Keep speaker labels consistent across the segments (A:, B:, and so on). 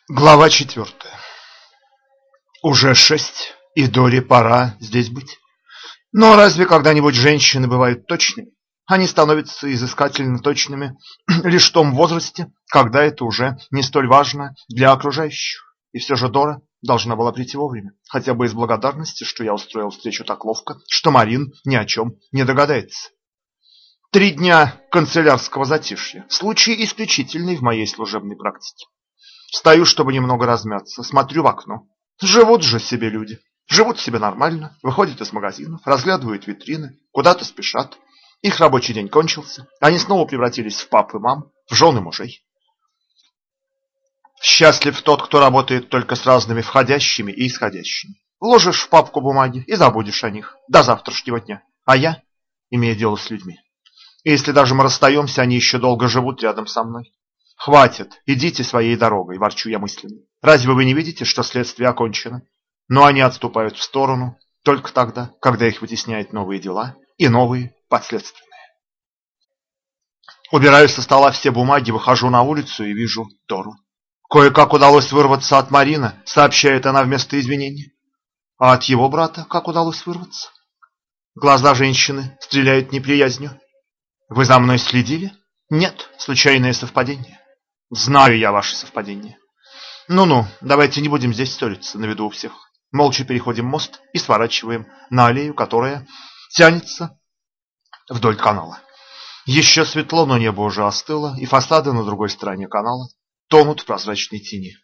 A: Глава 4. Уже 6, и Доре пора здесь быть. Но разве когда-нибудь женщины бывают точными? Они становятся изыскательно точными лишь в том возрасте, когда это уже не столь важно для окружающих. И все же Дора должна была прийти вовремя, хотя бы из благодарности, что я устроил встречу так ловко, что Марин ни о чем не догадается. 3 дня канцелярского затишья. Случай исключительный в моей служебной практике. Встаю, чтобы немного размяться, смотрю в окно. Живут же себе люди. Живут себе нормально, выходят из магазинов, разглядывают витрины, куда-то спешат. Их рабочий день кончился, они снова превратились в пап и мам, в жен и мужей. Счастлив тот, кто работает только с разными входящими и исходящими. Вложишь в папку бумаги и забудешь о них до завтрашнего дня. А я имею дело с людьми. И если даже мы расстаемся, они еще долго живут рядом со мной. «Хватит, идите своей дорогой», – ворчу я мысленно. «Разве вы не видите, что следствие окончено?» Но они отступают в сторону только тогда, когда их вытесняют новые дела и новые подследственные. Убираю со стола все бумаги, выхожу на улицу и вижу Дору. Кое-как удалось вырваться от Марина, сообщает она вместо извинений. А от его брата как удалось вырваться? Глаза женщины стреляют неприязнью. «Вы за мной следили?» «Нет, случайное совпадение». «Знаю я ваше совпадение». «Ну-ну, давайте не будем здесь ссориться на виду у всех». Молча переходим мост и сворачиваем на аллею, которая тянется вдоль канала. Еще светло, но небо уже остыло, и фасады на другой стороне канала тонут в прозрачной тени.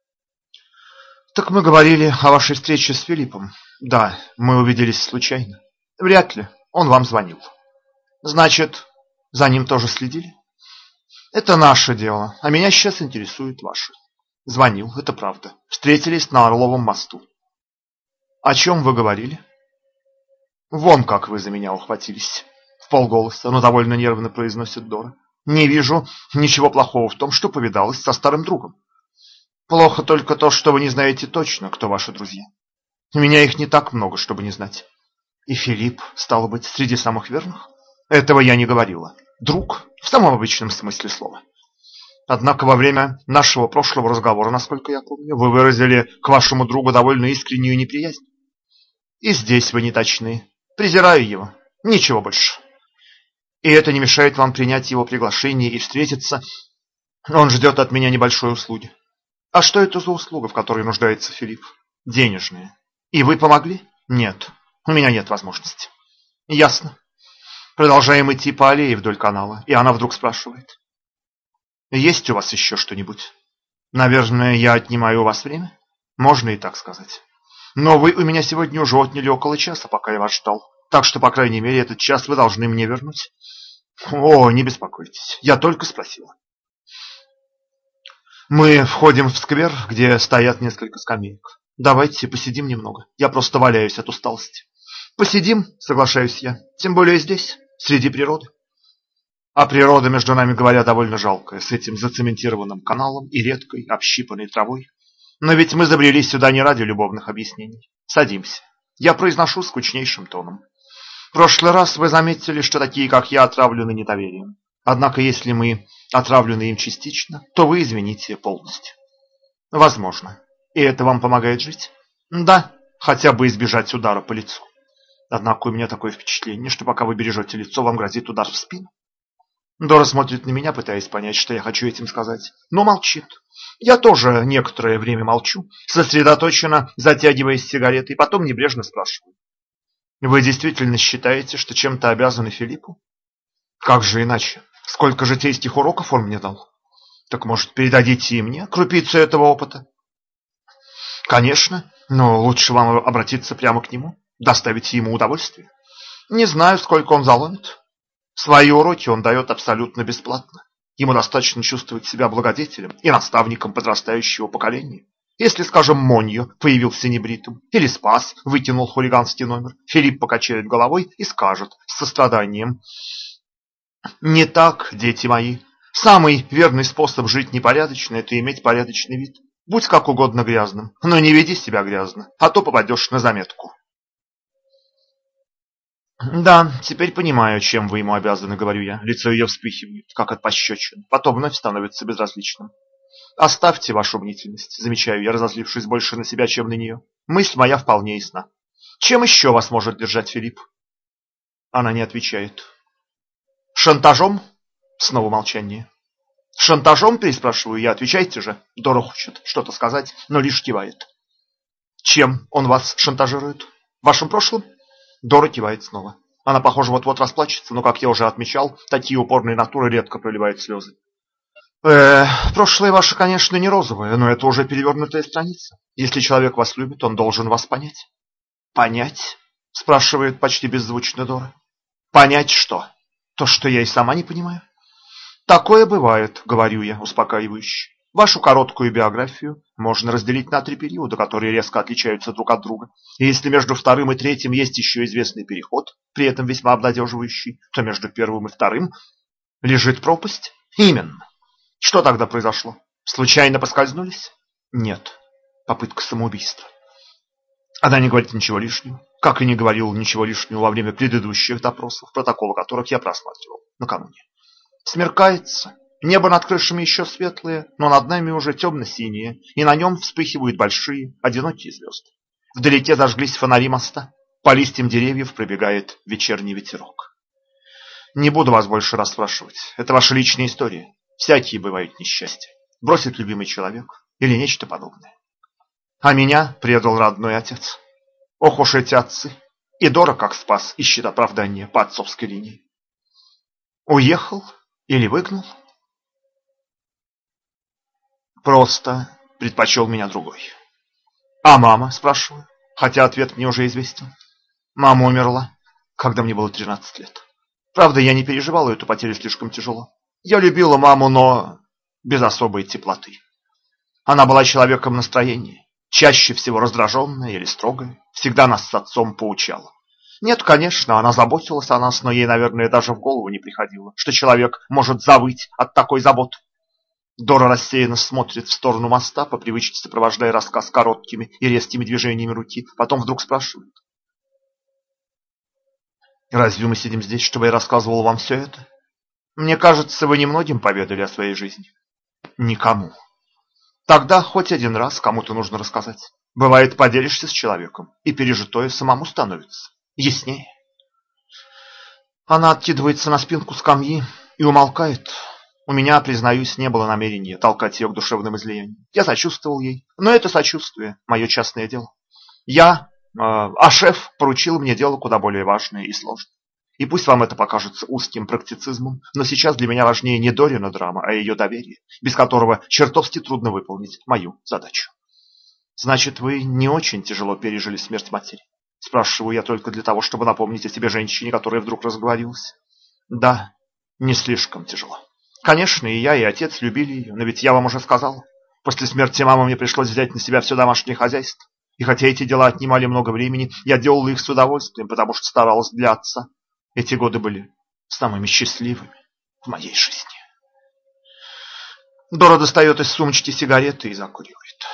A: «Так мы говорили о вашей встрече с Филиппом». «Да, мы увиделись случайно». «Вряд ли, он вам звонил». «Значит, за ним тоже следили?» «Это наше дело, а меня сейчас интересует ваше». «Звонил, это правда. Встретились на Орловом мосту». «О чем вы говорили?» «Вон как вы за меня ухватились», — вполголоса, но довольно нервно произносит Дора. «Не вижу ничего плохого в том, что повидалась со старым другом. Плохо только то, что вы не знаете точно, кто ваши друзья. У меня их не так много, чтобы не знать. И Филипп, стало быть, среди самых верных? Этого я не говорила. Друг, в самом обычном смысле слова. Однако во время нашего прошлого разговора, насколько я помню, вы выразили к вашему другу довольно искреннюю неприязнь. И здесь вы не точны. Презираю его. Ничего больше. И это не мешает вам принять его приглашение и встретиться. Он ждет от меня небольшой услуги. А что это за услуга, в которой нуждается Филипп? Денежная. И вы помогли? Нет. У меня нет возможности. Ясно. Продолжаем идти по аллее вдоль канала, и она вдруг спрашивает. Есть у вас еще что-нибудь? Наверное, я отнимаю у вас время? Можно и так сказать. Но вы у меня сегодня уже отняли около часа, пока я вас ждал. Так что, по крайней мере, этот час вы должны мне вернуть. О, не беспокойтесь, я только спросила. Мы входим в сквер, где стоят несколько скамеек. Давайте посидим немного. Я просто валяюсь от усталости. Посидим, соглашаюсь я. Тем более здесь, среди природы. А природа, между нами говоря, довольно жалкая, с этим зацементированным каналом и редкой, общипанной травой. Но ведь мы забрели сюда не ради любовных объяснений. Садимся. Я произношу скучнейшим тоном. В прошлый раз вы заметили, что такие, как я, отравлены недоверием. Однако, если мы отравлены им частично, то вы извините полностью. Возможно. И это вам помогает жить? Да, хотя бы избежать удара по лицу. Однако у меня такое впечатление, что пока вы бережете лицо, вам грозит удар в спину. Дора смотрит на меня, пытаясь понять, что я хочу этим сказать, но молчит. Я тоже некоторое время молчу, сосредоточенно затягиваясь сигаретой, потом небрежно спрашиваю. Вы действительно считаете, что чем-то обязаны Филиппу? Как же иначе? Сколько житейских уроков он мне дал? Так, может, передадите и мне крупицу этого опыта? Конечно, но лучше вам обратиться прямо к нему, доставить ему удовольствие. Не знаю, сколько он заломит. Свои уроки он дает абсолютно бесплатно. Ему достаточно чувствовать себя благодетелем и наставником подрастающего поколения. Если, скажем, Моньо появился небритым, или Спас выкинул хулиганский номер, Филипп покачает головой и скажет с состраданием. Не так, дети мои. Самый верный способ жить непорядочно – это иметь порядочный вид. Будь как угодно грязным, но не веди себя грязно, а то попадешь на заметку. Да, теперь понимаю, чем вы ему обязаны, говорю я. Лицо ее вспыхивает, как от пощечины. Потом вновь становится безразличным. Оставьте вашу мнительность, замечаю я, разозлившись больше на себя, чем на нее. Мысль моя вполне ясна. Чем еще вас может держать Филипп? Она не отвечает. Шантажом? Снова молчание. Шантажом, переспрашиваю я, отвечайте же. Дора хочет что-то сказать, но лишь кивает. Чем он вас шантажирует? В вашем прошлом? Дора кивает снова. Она, похоже, вот-вот расплачется, но, как я уже отмечал, такие упорные натуры редко проливают слезы. Прошлое ваше, конечно, не розовое, но это уже перевернутая страница. Если человек вас любит, он должен вас понять. Понять? Спрашивает почти беззвучно Дора. Понять что? То, что я и сама не понимаю. Такое бывает, говорю я, успокаивающе. Вашу короткую биографию можно разделить на 3 периода, которые резко отличаются друг от друга. И если между вторым и третьим есть еще известный переход, при этом весьма обнадеживающий, то между первым и вторым лежит пропасть. Именно. Что тогда произошло? Случайно поскользнулись? Нет. Попытка самоубийства. Она не говорит ничего лишнего, как и не говорила ничего лишнего во время предыдущих допросов, протоколы которых я просматривал накануне. Смеркается. Небо над крышами еще светлое, но над нами уже темно-синее, и на нем вспыхивают большие, одинокие звезды. Вдалеке зажглись фонари моста. По листьям деревьев пробегает вечерний ветерок. Не буду вас больше расспрашивать. Это ваша личная история. Всякие бывают несчастья. Бросит любимый человек или нечто подобное. А меня предал родной отец. Ох уж эти отцы. И Дора, как спас, ищет оправдание по отцовской линии. Уехал или выгнал? Просто предпочел меня другой. А мама, спрашиваю, хотя ответ мне уже известен. Мама умерла, когда мне было 13 лет. Правда, я не переживала эту потерю слишком тяжело. Я любила маму, но без особой теплоты. Она была человеком настроения, чаще всего раздраженная или строгая, всегда нас с отцом поучала. Нет, конечно, она заботилась о нас, но ей, наверное, даже в голову не приходило, что человек может завыть от такой заботы. Дора рассеянно смотрит в сторону моста, по привычке сопровождая рассказ короткими и резкими движениями руки, потом вдруг спрашивает. «Разве мы сидим здесь, чтобы я рассказывал вам все это? Мне кажется, вы немногим поведали о своей жизни». «Никому». «Тогда хоть один раз кому-то нужно рассказать. Бывает, поделишься с человеком, и пережитое самому становится яснее». Она откидывается на спинку скамьи и умолкает. У меня, признаюсь, не было намерения толкать ее к душевным излияниям. Я сочувствовал ей, но это сочувствие – мое частное дело. А шеф поручил мне дело куда более важное и сложное. И пусть вам это покажется узким практицизмом, но сейчас для меня важнее не Дорина драма, а ее доверие, без которого чертовски трудно выполнить мою задачу. Значит, вы не очень тяжело пережили смерть матери? Спрашиваю я только для того, чтобы напомнить о себе женщине, которая вдруг разговорилась. Да, не слишком тяжело. Конечно, и я, и отец любили ее, но ведь я вам уже сказал. После смерти мамы мне пришлось взять на себя все домашнее хозяйство. И хотя эти дела отнимали много времени, я делал их с удовольствием, потому что старалась для отца. Эти годы были самыми счастливыми в моей жизни. Дора достает из сумочки сигареты и закуривает.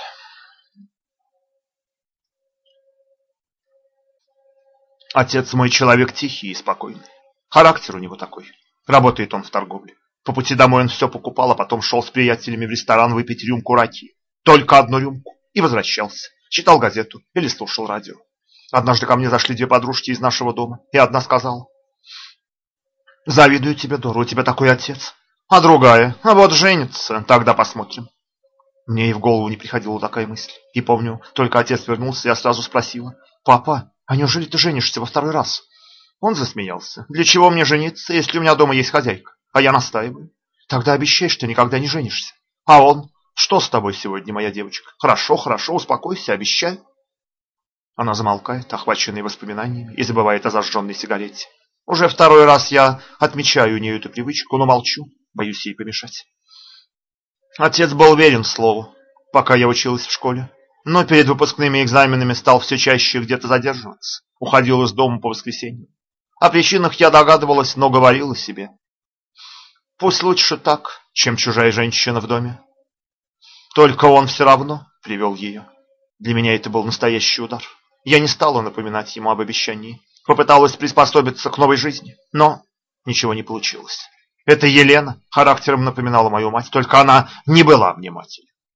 A: Отец мой человек тихий и спокойный. Характер у него такой. Работает он в торговле. По пути домой он все покупал, а потом шел с приятелями в ресторан выпить рюмку раки. Только одну рюмку. И возвращался. Читал газету или слушал радио. Однажды ко мне зашли 2 подружки из нашего дома, и одна сказала: «Завидую тебе, Дора, у тебя такой отец». А другая: «А вот женится, тогда посмотрим». Мне и в голову не приходила такая мысль. И помню, только отец вернулся, я сразу спросила: «Папа, а неужели ты женишься во 2-й раз?» Он засмеялся. «Для чего мне жениться, если у меня дома есть хозяйка?» А я настаиваю: «Тогда обещай, что никогда не женишься». А он: «Что с тобой сегодня, моя девочка? Хорошо, хорошо, успокойся, обещай». Она замолкает, охваченная воспоминаниями, и забывает о зажженной сигарете. Уже 2-й раз я отмечаю у нее эту привычку, но молчу, боюсь ей помешать. Отец был верен слову, пока я училась в школе, но перед выпускными экзаменами стал все чаще где-то задерживаться, уходил из дома по воскресеньям. О причинах я догадывалась, но говорила себе: пусть лучше так, чем чужая женщина в доме. Только он все равно привел ее. Для меня это был настоящий удар. Я не стала напоминать ему об обещании. Попыталась приспособиться к новой жизни, но ничего не получилось. Эта Елена характером напоминала мою мать, только она не была мне матерью.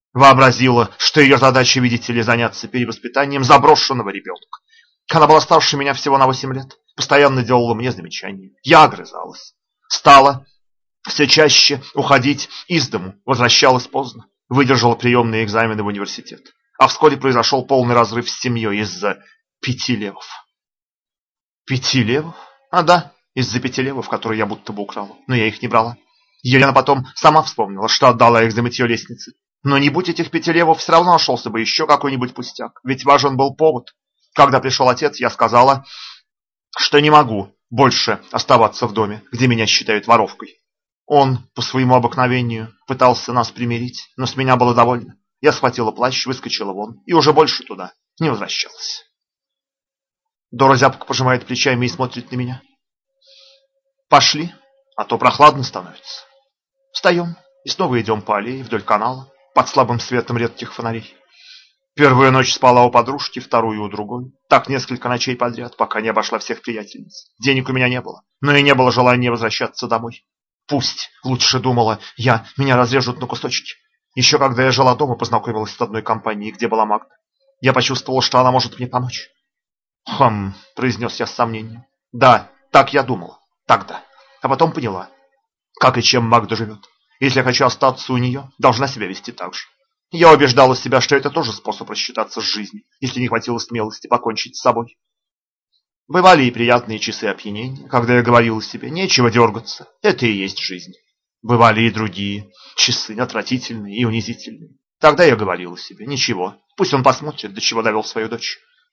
A: Вообразила, что ее задача, видите ли, заняться перевоспитанием заброшенного ребенка. Она была старше меня всего на 8 лет, постоянно делала мне замечания. Я огрызалась. Стала все чаще уходить из дому, возвращалась поздно, выдержала приемные экзамены в университет. А вскоре произошел полный разрыв с семьей из-за 5 левов. 5 левов? А да, из-за 5 левов, которые я будто бы украла, но я их не брала. Елена потом сама вспомнила, что отдала их за мытье лестницы. Но не будь этих 5 левов, все равно нашелся бы еще какой-нибудь пустяк, ведь важен был повод. Когда пришел отец, я сказала, что не могу больше оставаться в доме, где меня считают воровкой. Он, по своему обыкновению, пытался нас примирить, но с меня было довольно. Я схватила плащ, выскочила вон и уже больше туда не возвращалась. Дора зябко пожимает плечами и смотрит на меня. Пошли, а то прохладно становится. Встаем и снова идем по аллее вдоль канала, под слабым светом редких фонарей. Первую ночь спала у подружки, вторую у другой. Так несколько ночей подряд, пока не обошла всех приятельниц. Денег у меня не было, но и не было желания возвращаться домой. Пусть, лучше думала я, меня разрежут на кусочки. Еще когда я жила дома, познакомилась с одной компанией, где была Магда. Я почувствовала, что она может мне помочь. Произнес я с сомнением. Да, так я думала, тогда. А потом поняла, как и чем Магда живет. Если я хочу остаться у нее, должна себя вести так же. Я убеждала себя, что это тоже способ рассчитаться с жизнью, если не хватило смелости покончить с собой. Бывали и приятные часы опьянения, когда я говорила себе, нечего дергаться, это и есть жизнь. Бывали и другие часы, отвратительные и унизительные. Тогда я говорила себе, ничего, пусть он посмотрит, до чего довел свою дочь.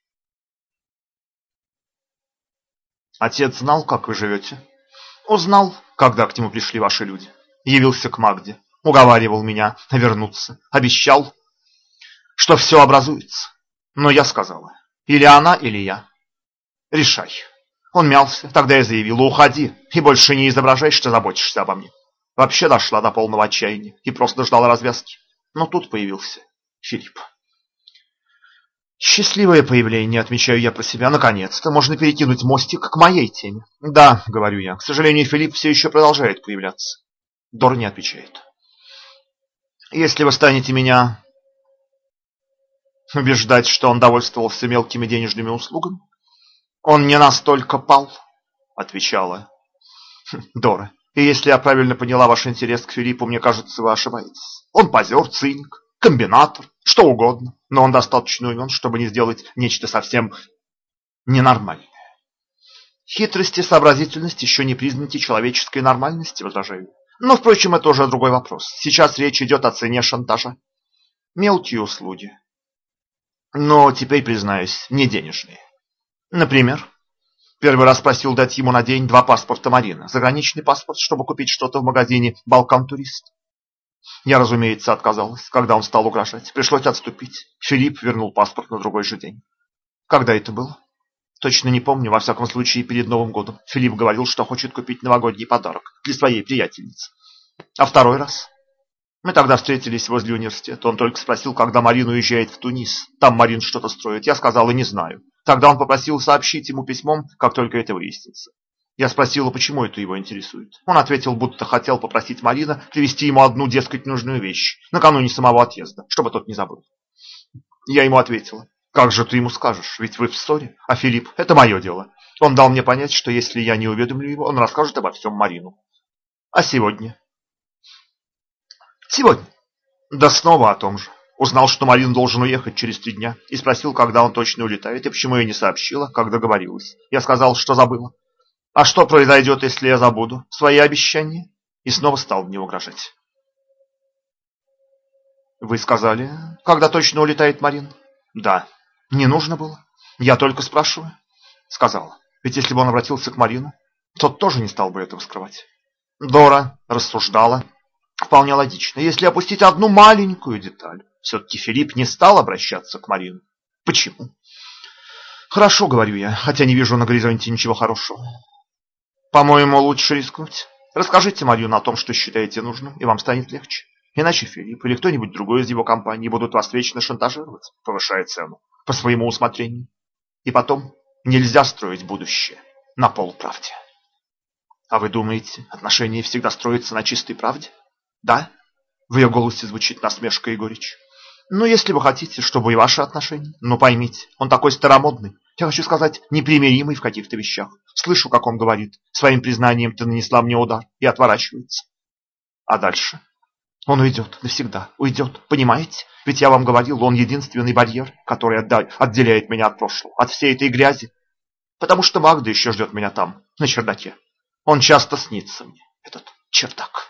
A: Отец знал, как вы живете? Узнал, когда к нему пришли ваши люди. Явился к Магде, уговаривал меня вернуться, обещал, что все образуется. Но я сказала, или она, или я. Решай. Он мялся, тогда я заявила, уходи и больше не изображай, что заботишься обо мне. Вообще дошла до полного отчаяния и просто ждала развязки. Но тут появился Филипп. Счастливое появление, отмечаю я про себя. Наконец-то можно перекинуть мостик к моей теме. Да, говорю я, к сожалению, Филипп все еще продолжает появляться. Дор не отвечает. Если вы станете меня убеждать, что он довольствовался мелкими денежными услугами, он не настолько пал, отвечала Дора. И если я правильно поняла ваш интерес к Филиппу, мне кажется, вы ошибаетесь. Он позер, циник, комбинатор, что угодно, но он достаточно умен, чтобы не сделать нечто совсем ненормальное. Хитрость и сообразительность еще не признаки человеческой нормальности, возражаю. Но, впрочем, это уже другой вопрос. Сейчас речь идет о цене шантажа. Мелкие услуги. Но теперь, признаюсь, не денежные. Например, первый раз просил дать ему на день 2 паспорта Марина. Заграничный паспорт, чтобы купить что-то в магазине «Балкан-турист». Я, разумеется, отказалась, когда он стал угрожать. Пришлось отступить. Филипп вернул паспорт на другой же день. Когда это было? Точно не помню, во всяком случае, перед Новым годом. Филипп говорил, что хочет купить новогодний подарок для своей приятельницы. А второй раз? Мы тогда встретились возле университета. Он только спросил, когда Марин уезжает в Тунис. Там Марин что-то строит. Я сказала, не знаю. Тогда он попросил сообщить ему письмом, как только это выяснится. Я спросила, почему это его интересует. Он ответил, будто хотел попросить Марина привезти ему одну, дескать, нужную вещь накануне самого отъезда, чтобы тот не забыл. Я ему ответила, как же ты ему скажешь, ведь вы в ссоре, а Филипп, это мое дело. Он дал мне понять, что если я не уведомлю его, он расскажет обо всем Марину. А сегодня? Сегодня. Да снова о том же. Узнал, что Марин должен уехать через 3 дня, и спросил, когда он точно улетает, и почему я не сообщила, как договорилась. Я сказал, что забыла. А что произойдет, если я забуду свои обещания? И снова стал мне угрожать. Вы сказали, когда точно улетает Марин? Да. Не нужно было. Я только спрашиваю. Сказала. Ведь если бы он обратился к Марину, тот тоже не стал бы этого скрывать. Дора рассуждала. Вполне логично. Если опустить одну маленькую деталь, все-таки Филипп не стал обращаться к Марину. Почему? Хорошо, говорю я, хотя не вижу на горизонте ничего хорошего. По-моему, лучше рискнуть. Расскажите Марину о том, что считаете нужным, и вам станет легче. Иначе Филипп или кто-нибудь другой из его компании будут вас вечно шантажировать, повышая цену по своему усмотрению. И потом нельзя строить будущее на полуправде. А вы думаете, отношения всегда строятся на чистой правде? Да? В ее голосе звучит насмешка и горечь. Ну, если вы хотите, чтобы и ваши отношения. Но поймите, он такой старомодный. Я хочу сказать, непримиримый в каких-то вещах. Слышу, как он говорит. Своим признанием ты нанесла мне удар. И отворачивается. А дальше? Он уйдет навсегда. Уйдет. Понимаете? Ведь я вам говорил, он единственный барьер, который отделяет меня от прошлого. От всей этой грязи. Потому что Магда еще ждет меня там, на чердаке. Он часто снится мне, этот чердак.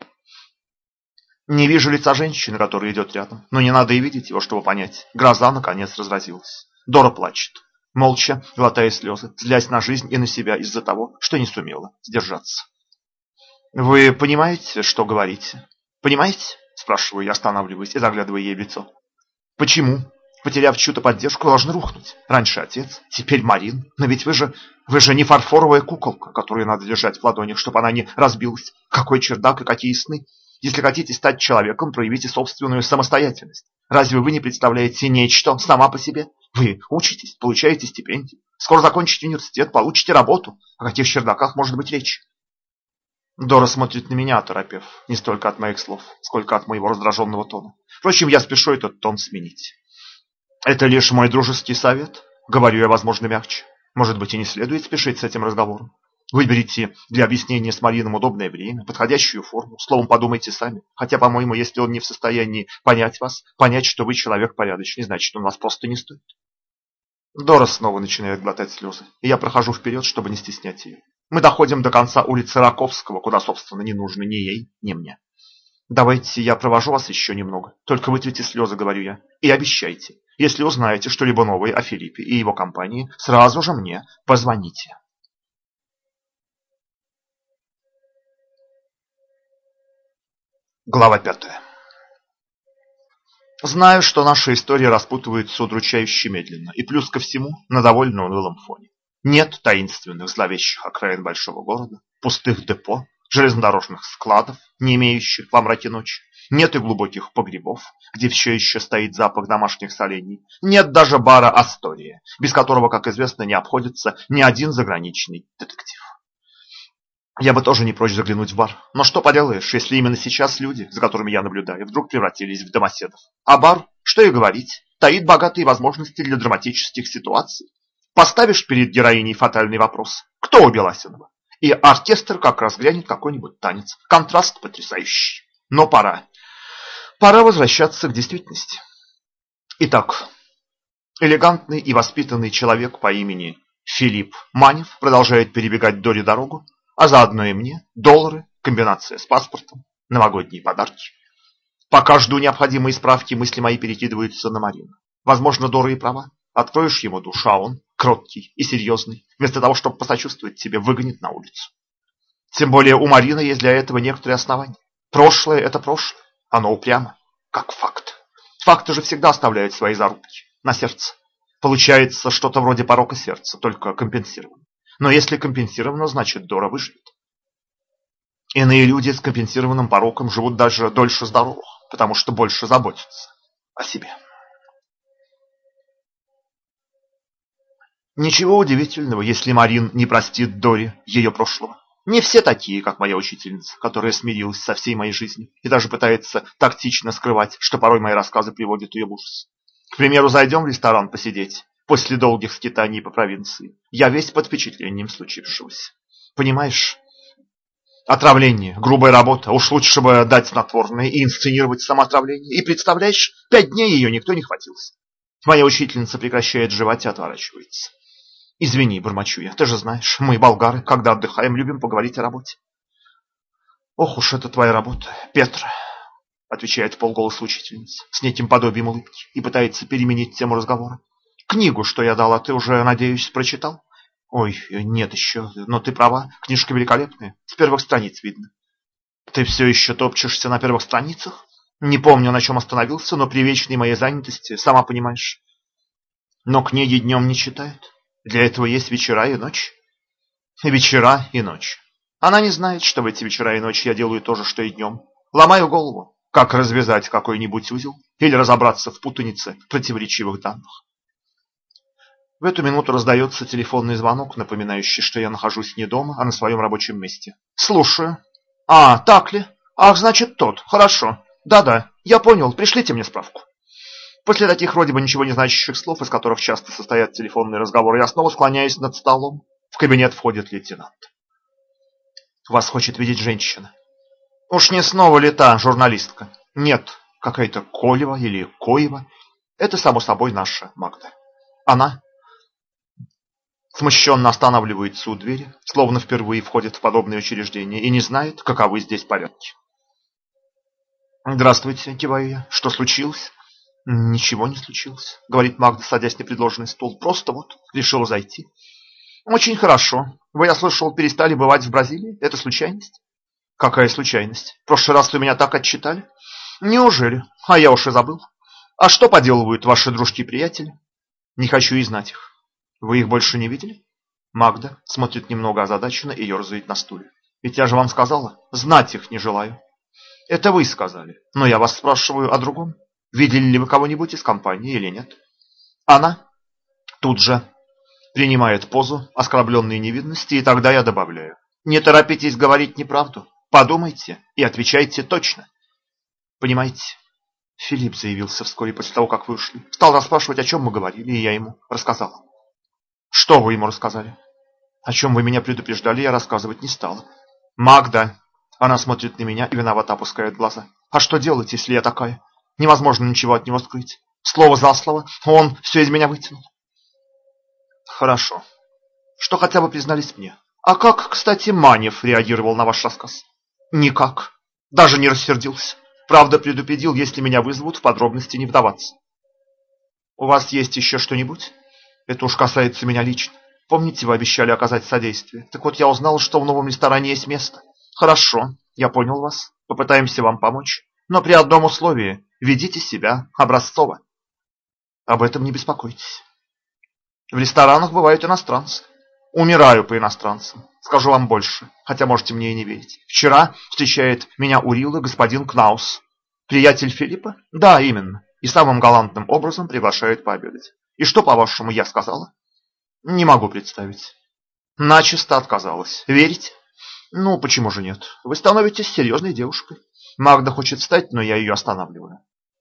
A: Не вижу лица женщины, которая идет рядом, но не надо и видеть его, чтобы понять. Гроза, наконец, разразилась. Дора плачет, молча глотая слезы, злясь на жизнь и на себя из-за того, что не сумела сдержаться. «Вы понимаете, что говорите? Понимаете?» – спрашиваю я, останавливаясь и заглядывая ей в лицо. «Почему, потеряв чью-то поддержку, должны рухнуть? Раньше отец, теперь Марин. Но ведь вы же не фарфоровая куколка, которую надо держать в ладонях, чтобы она не разбилась. Какой чердак и какие сны! Если хотите стать человеком, проявите собственную самостоятельность. Разве вы не представляете нечто сама по себе? Вы учитесь, получаете стипендию. Скоро закончите университет, получите работу. О каких чердаках может быть речь?» Дора смотрит на меня, оторопев, не столько от моих слов, сколько от моего раздраженного тона. Впрочем, я спешу этот тон сменить. «Это лишь мой дружеский совет», — говорю я, возможно, мягче. «Может быть, и не следует спешить с этим разговором. Выберите для объяснения с Марином удобное время, подходящую форму. Словом, подумайте сами. Хотя, по-моему, если он не в состоянии понять вас, понять, что вы человек порядочный, значит, он вас просто не стоит». Дора снова начинает глотать слезы, и я прохожу вперед, чтобы не стеснять ее. Мы доходим до конца улицы Раковского, куда, собственно, не нужно ни ей, ни мне. «Давайте я провожу вас еще немного. Только вытрите слезы», — говорю я. «И обещайте, если узнаете что-либо новое о Филиппе и его компании, сразу же мне позвоните». Глава 5. Знаю, что наши истории распутываются удручающе медленно, и плюс ко всему на довольно унылом фоне. Нет таинственных зловещих окраин большого города, пустых депо, железнодорожных складов, не имеющих во мраке ночи. Нет и глубоких погребов, где все еще стоит запах домашних солений. Нет даже бара «Астория», без которого, как известно, не обходится ни один заграничный детектив. Я бы тоже не прочь заглянуть в бар. Но что поделаешь, если именно сейчас люди, за которыми я наблюдаю, вдруг превратились в домоседов. А бар, что и говорить, таит богатые возможности для драматических ситуаций. Поставишь перед героиней фатальный вопрос: кто убил Асинова? И оркестр как раз грянет какой-нибудь танец. Контраст потрясающий. Но пора. Пора возвращаться к действительности. Итак, элегантный и воспитанный человек по имени Филипп Манев продолжает перебегать Доре дорогу, а заодно и мне доллары, комбинация с паспортом, новогодние подарки. Пока жду необходимые справки, мысли мои перекидываются на Марину. Возможно, Дора и права. Откроешь ему душу, а он, кроткий и серьезный, вместо того, чтобы посочувствовать тебе, выгонит на улицу. Тем более у Марины есть для этого некоторые основания. Прошлое – это прошлое. Оно упрямо, как факт. Факты же всегда оставляют свои зарубки на сердце. Получается что-то вроде порока сердца, только компенсировано. Но если компенсировано, значит Дора выживет. Иные люди с компенсированным пороком живут даже дольше здоровых, потому что больше заботятся о себе. Ничего удивительного, если Марин не простит Доре ее прошлого. Не все такие, как моя учительница, которая смирилась со всей моей жизнью и даже пытается тактично скрывать, что порой мои рассказы приводят ее в ужас. К примеру, зайдем в ресторан посидеть. После долгих скитаний по провинции я весь под впечатлением случившегося. Понимаешь, отравление, грубая работа, уж лучше бы дать снотворное и инсценировать самоотравление. И представляешь, 5 дней ее никто не хватился. Моя учительница прекращает жевать и отворачивается. «Извини, бормочу я, ты же знаешь, мы, болгары, когда отдыхаем, любим поговорить о работе». «Ох уж это твоя работа, Петра», — отвечает вполголоса учительница, с неким подобием улыбки, и пытается переменить тему разговора. «Книгу, что я дала, ты уже, надеюсь, прочитал?» «Ой, нет еще, но ты права, книжка великолепная, с первых страниц видно». «Ты все еще топчешься на первых страницах?» «Не помню, на чем остановился, но при вечной моей занятости, сама понимаешь». «Но книги днем не читают. Для этого есть вечера и ночь». «Вечера и ночь. Она не знает, что в эти вечера и ночи я делаю то же, что и днем. Ломаю голову, как развязать какой-нибудь узел или разобраться в путанице противоречивых данных». В эту минуту раздается телефонный звонок, напоминающий, что я нахожусь не дома, а на своем рабочем месте. «Слушаю». «А, так ли? Ах, значит, тот. Хорошо. Да-да, я понял. Пришлите мне справку». После таких вроде бы ничего не значащих слов, из которых часто состоят телефонные разговоры, я снова склоняюсь над столом. В кабинет входит лейтенант. Вас хочет видеть женщина. Уж не снова ли та журналистка? Нет, какая-то Колева или Коева. Это, само собой, наша Магда. Она смущенно останавливается у двери, словно впервые входит в подобное учреждение и не знает, каковы здесь порядки. «Здравствуйте», — киваю я. «Что случилось?» «Ничего не случилось», — говорит Магда, садясь на предложенный стул. «Просто вот решила зайти». «Очень хорошо. Вы, я слышал, перестали бывать в Бразилии? Это случайность?» «Какая случайность? В прошлый раз вы меня так отчитали?» «Неужели? А я уж и забыл. А что поделывают ваши дружки-приятели?» «Не хочу и знать их». «Вы их больше не видели?» Магда смотрит немного озадаченно и ерзает на стуле. «Ведь я же вам сказала, знать их не желаю». «Это вы сказали, но я вас спрашиваю о другом. Видели ли вы кого-нибудь из компании или нет?» Она тут же принимает позу оскорбленной невинности, и тогда я добавляю. «Не торопитесь говорить неправду. Подумайте и отвечайте точно. Понимаете?» Филипп заявился вскоре после того, как вы ушли. Стал расспрашивать, о чем мы говорили, и я ему рассказала. «Что вы ему рассказали?» «О чем вы меня предупреждали, я рассказывать не стала». «Магда!» Она смотрит на меня и виновато опускает глаза. «А что делать, если я такая? Невозможно ничего от него скрыть. Слово за слово, он все из меня вытянул». «Хорошо. Что хотя бы признались мне. А как, кстати, Манев реагировал на ваш рассказ?» «Никак. Даже не рассердился. Правда, предупредил, если меня вызовут, в подробности не вдаваться». «У вас есть еще что-нибудь?» «Это уж касается меня лично. Помните, вы обещали оказать содействие? Так вот, я узнал, что в новом ресторане есть место». «Хорошо, я понял вас. Попытаемся вам помочь. Но при одном условии. Ведите себя образцово». «Об этом не беспокойтесь. В ресторанах бывают иностранцы. Умираю по иностранцам. Скажу вам больше, хотя можете мне и не верить. Вчера встречает меня у Рилы господин Кнаус. Приятель Филиппа? Да, именно. И самым галантным образом приглашает пообедать. И что, по-вашему, я сказала?» «Не могу представить». «Начисто отказалась. Верите?» «Ну, почему же нет? Вы становитесь серьезной девушкой». Магда хочет встать, но я ее останавливаю.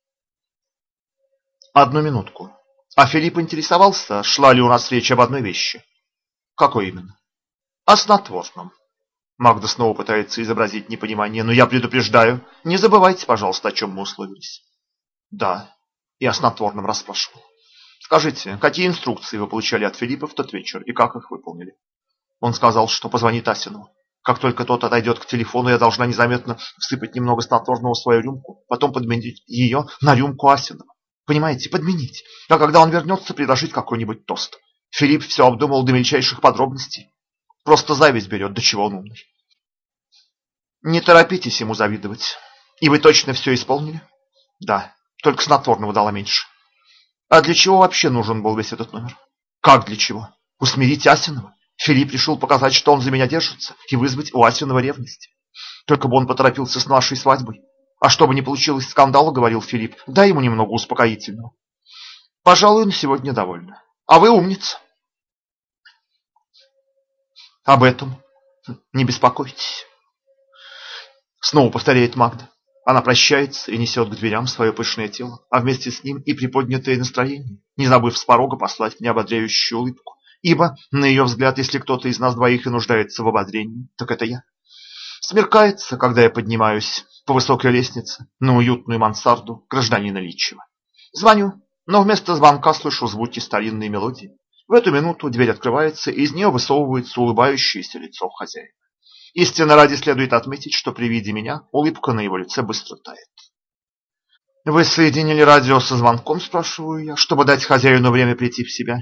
A: «Одну минутку. А Филипп интересовался, шла ли у нас речь об одной вещи?» «Какой именно?» «О снотворном». Магда снова пытается изобразить непонимание, но я предупреждаю. Не забывайте, пожалуйста, о чем мы условились. «Да, и о снотворном расспрашивал». «Скажите, какие инструкции вы получали от Филиппа в тот вечер и как их выполнили?» Он сказал, что позвонит Асинову. Как только тот отойдет к телефону, я должна незаметно всыпать немного снотворного в свою рюмку, потом подменить ее на рюмку Асинова. Понимаете, подменить. А когда он вернется, предложить какой-нибудь тост. Филипп все обдумал до мельчайших подробностей. Просто зависть берет, до чего он умный. Не торопитесь ему завидовать. И вы точно все исполнили? Да, только снотворного дала меньше. А для чего вообще нужен был весь этот номер? Как для чего? Усмирить Асинова? Филипп решил показать, что он за меня держится, и вызвать у Асинова ревность. Только бы он поторопился с нашей свадьбой. А чтобы не получилось скандала, говорил Филипп, дай ему немного успокоительного. Пожалуй, на сегодня довольно. А вы умница. Об этом не беспокойтесь. Снова повторяет Магда. Она прощается и несет к дверям свое пышное тело, а вместе с ним и приподнятое настроение, не забыв с порога послать мне ободряющую улыбку. Ибо, на ее взгляд, если кто-то из нас двоих и нуждается в ободрении, так это я. Смеркается, когда я поднимаюсь по высокой лестнице на уютную мансарду гражданина Личева. Звоню, но вместо звонка слышу звуки старинной мелодии. В эту минуту дверь открывается, и из нее высовывается улыбающееся лицо хозяина. Истинно ради следует отметить, что при виде меня улыбка на его лице быстро тает. «Вы соединили радио со звонком?» – спрашиваю я, чтобы дать хозяину время прийти в себя.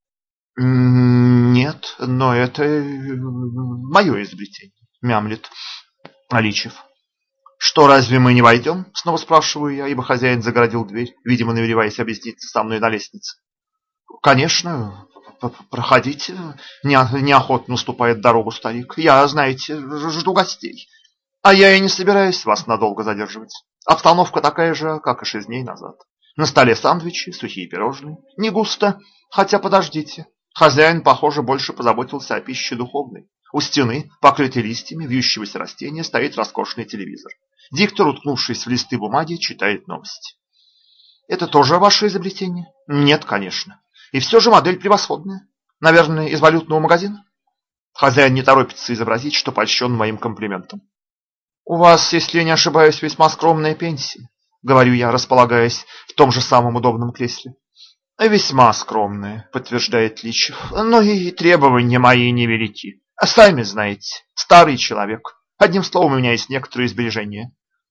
A: «Нет, но это мое изобретение», – мямлит Аличев. «Что, разве мы не войдем?» – снова спрашиваю я, ибо хозяин загородил дверь, видимо, намереваясь объясниться со мной на лестнице. «Конечно, проходите», – неохотно уступает дорогу старик. «Я, знаете, жду гостей. А я и не собираюсь вас надолго задерживать. Обстановка такая же, как и 6 дней назад. На столе сэндвичи, сухие пирожные. Не густо, хотя подождите. Хозяин, похоже, больше позаботился о пище духовной. У стены, покрытой листьями вьющегося растения, стоит роскошный телевизор. Диктор, уткнувшись в листы бумаги, читает новости. Это тоже ваше изобретение? Нет, конечно. И все же модель превосходная. Наверное, из валютного магазина? Хозяин не торопится изобразить, что польщен моим комплиментом. У вас, если я не ошибаюсь, весьма скромная пенсия, говорю я, располагаясь в том же самом удобном кресле. Весьма скромная, подтверждает Личев, но и требования мои невелики. А сами знаете, старый человек. Одним словом, у меня есть некоторые сбережения.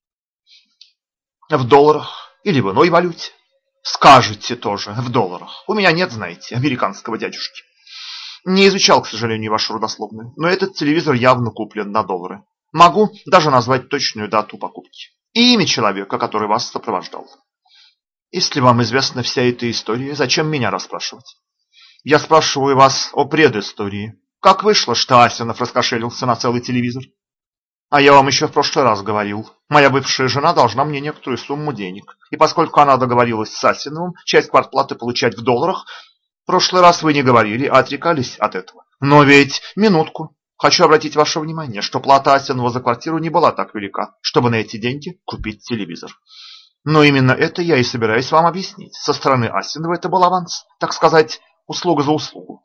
A: В долларах или в иной валюте. Скажете тоже, в долларах. У меня нет, знаете, американского дядюшки. Не изучал, к сожалению, вашу родословную, но этот телевизор явно куплен на доллары. Могу даже назвать точную дату покупки и имя человека, который вас сопровождал. Если вам известна вся эта история, зачем меня расспрашивать? Я спрашиваю вас о предыстории. Как вышло, что Асенов раскошелился на целый телевизор? А я вам еще в прошлый раз говорил. Моя бывшая жена должна мне некоторую сумму денег. И поскольку она договорилась с Асеновым часть квартплаты получать в долларах, в прошлый раз вы не говорили, а отрекались от этого. Но ведь, минутку, хочу обратить ваше внимание, что плата Асенова за квартиру не была так велика, чтобы на эти деньги купить телевизор. Но именно это я и собираюсь вам объяснить. Со стороны Асенова это был аванс, так сказать, услуга за услугу.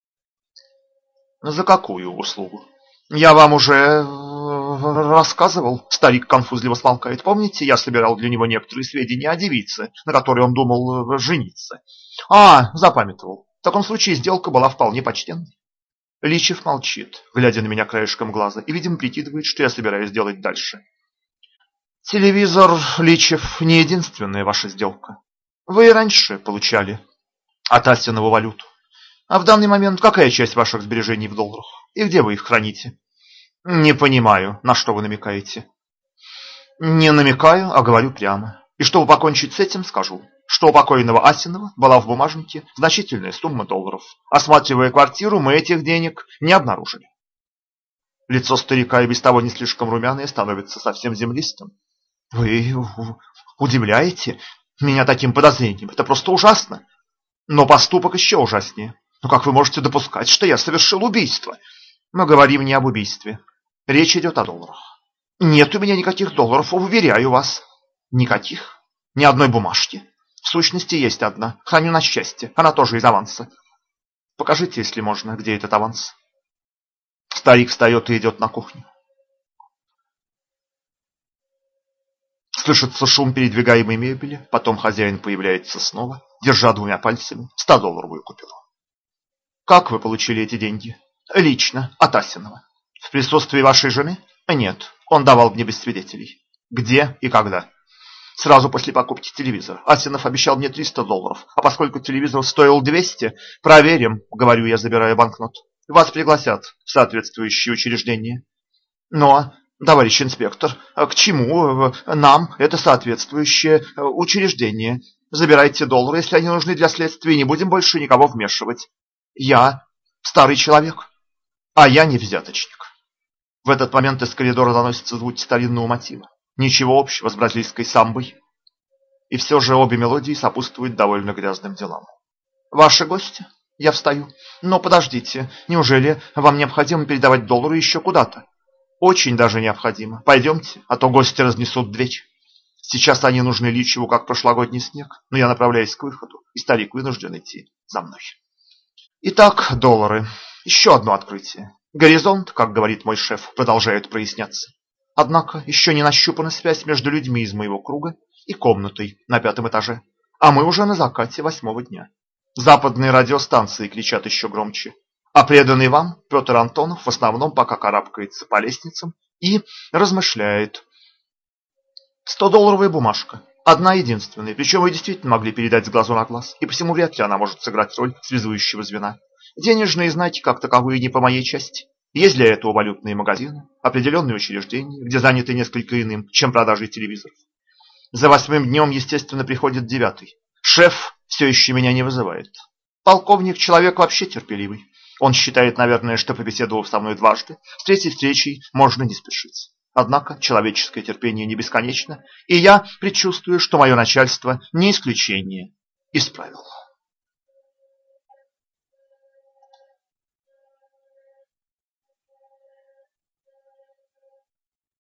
A: За какую услугу? Я вам уже рассказывал, старик конфузливо смолкает. Помните, я собирал для него некоторые сведения о девице, на которой он думал жениться? Запамятовал. В таком случае сделка была вполне почтенной. Личев молчит, глядя на меня краешком глаза, и, видимо, прикидывает, что я собираюсь делать дальше. Телевизор, Личев, не единственная ваша сделка. Вы и раньше получали от Асенова валюту. А в данный момент какая часть ваших сбережений в долларах? И где вы их храните? Не понимаю, на что вы намекаете. Не намекаю, а говорю прямо. И чтобы покончить с этим, скажу, что у покойного Асенова была в бумажнике значительная сумма долларов. Осматривая квартиру, мы этих денег не обнаружили. Лицо старика и без того не слишком румяное становится совсем землистым. Вы удивляете меня таким подозрением. Это просто ужасно. Но поступок еще ужаснее. Но как вы можете допускать, что я совершил убийство? Мы говорим не об убийстве. Речь идет о долларах. Нет у меня никаких долларов, уверяю вас. Никаких. Ни одной бумажки. В сущности, есть одна. Храню на счастье. Она тоже из аванса. Покажите, если можно, где этот аванс. Старик встает и идет на кухню. Слышится шум передвигаемой мебели. Потом хозяин появляется снова, держа двумя пальцами 100-долларовую купюру. Как вы получили эти деньги? Лично, от Асенова. В присутствии вашей жены? Нет, он давал мне без свидетелей. Где и когда? Сразу после покупки телевизора. Асенов обещал мне 300 долларов, а поскольку телевизор стоил 200, проверим, говорю я, забирая банкнот. Вас пригласят в соответствующие учреждения. Но, товарищ инспектор, к чему нам это соответствующее учреждение? Забирайте доллары, если они нужны для следствия, и не будем больше никого вмешивать. Я старый человек, а я не взяточник. В этот момент из коридора доносятся звуки старинного мотива. Ничего общего с бразильской самбой. И все же обе мелодии сопутствуют довольно грязным делам. Ваши гости? Я встаю. Но подождите, неужели вам необходимо передавать доллары еще куда-то? Очень даже необходимо. Пойдемте, а то гости разнесут дверь. Сейчас они нужны Личеву, как прошлогодний снег, но я направляюсь к выходу, и старик вынужден идти за мной. Итак, доллары. Еще одно открытие. Горизонт, как говорит мой шеф, продолжает проясняться. Однако еще не нащупана связь между людьми из моего круга и комнатой на 5-м этаже. А мы уже на закате 8-го дня. Западные радиостанции кричат еще громче. А преданный вам Петр Антонов в основном пока карабкается по лестницам и размышляет. 100-долларовая бумажка. Одна единственная. Причем вы действительно могли передать с глазу на глаз. И посему вряд ли она может сыграть роль связующего звена. Денежные знаки, как таковые, не по моей части. Есть для этого валютные магазины, определенные учреждения, где заняты несколько иным, чем продажей телевизоров. За 8-м днем, естественно, приходит 9-й. Шеф все еще меня не вызывает. Полковник человек вообще терпеливый. Он считает, наверное, что, побеседовав со мной дважды, с третьей встречей можно не спешить. Однако человеческое терпение не бесконечно, и я предчувствую, что мое начальство не исключение из правил.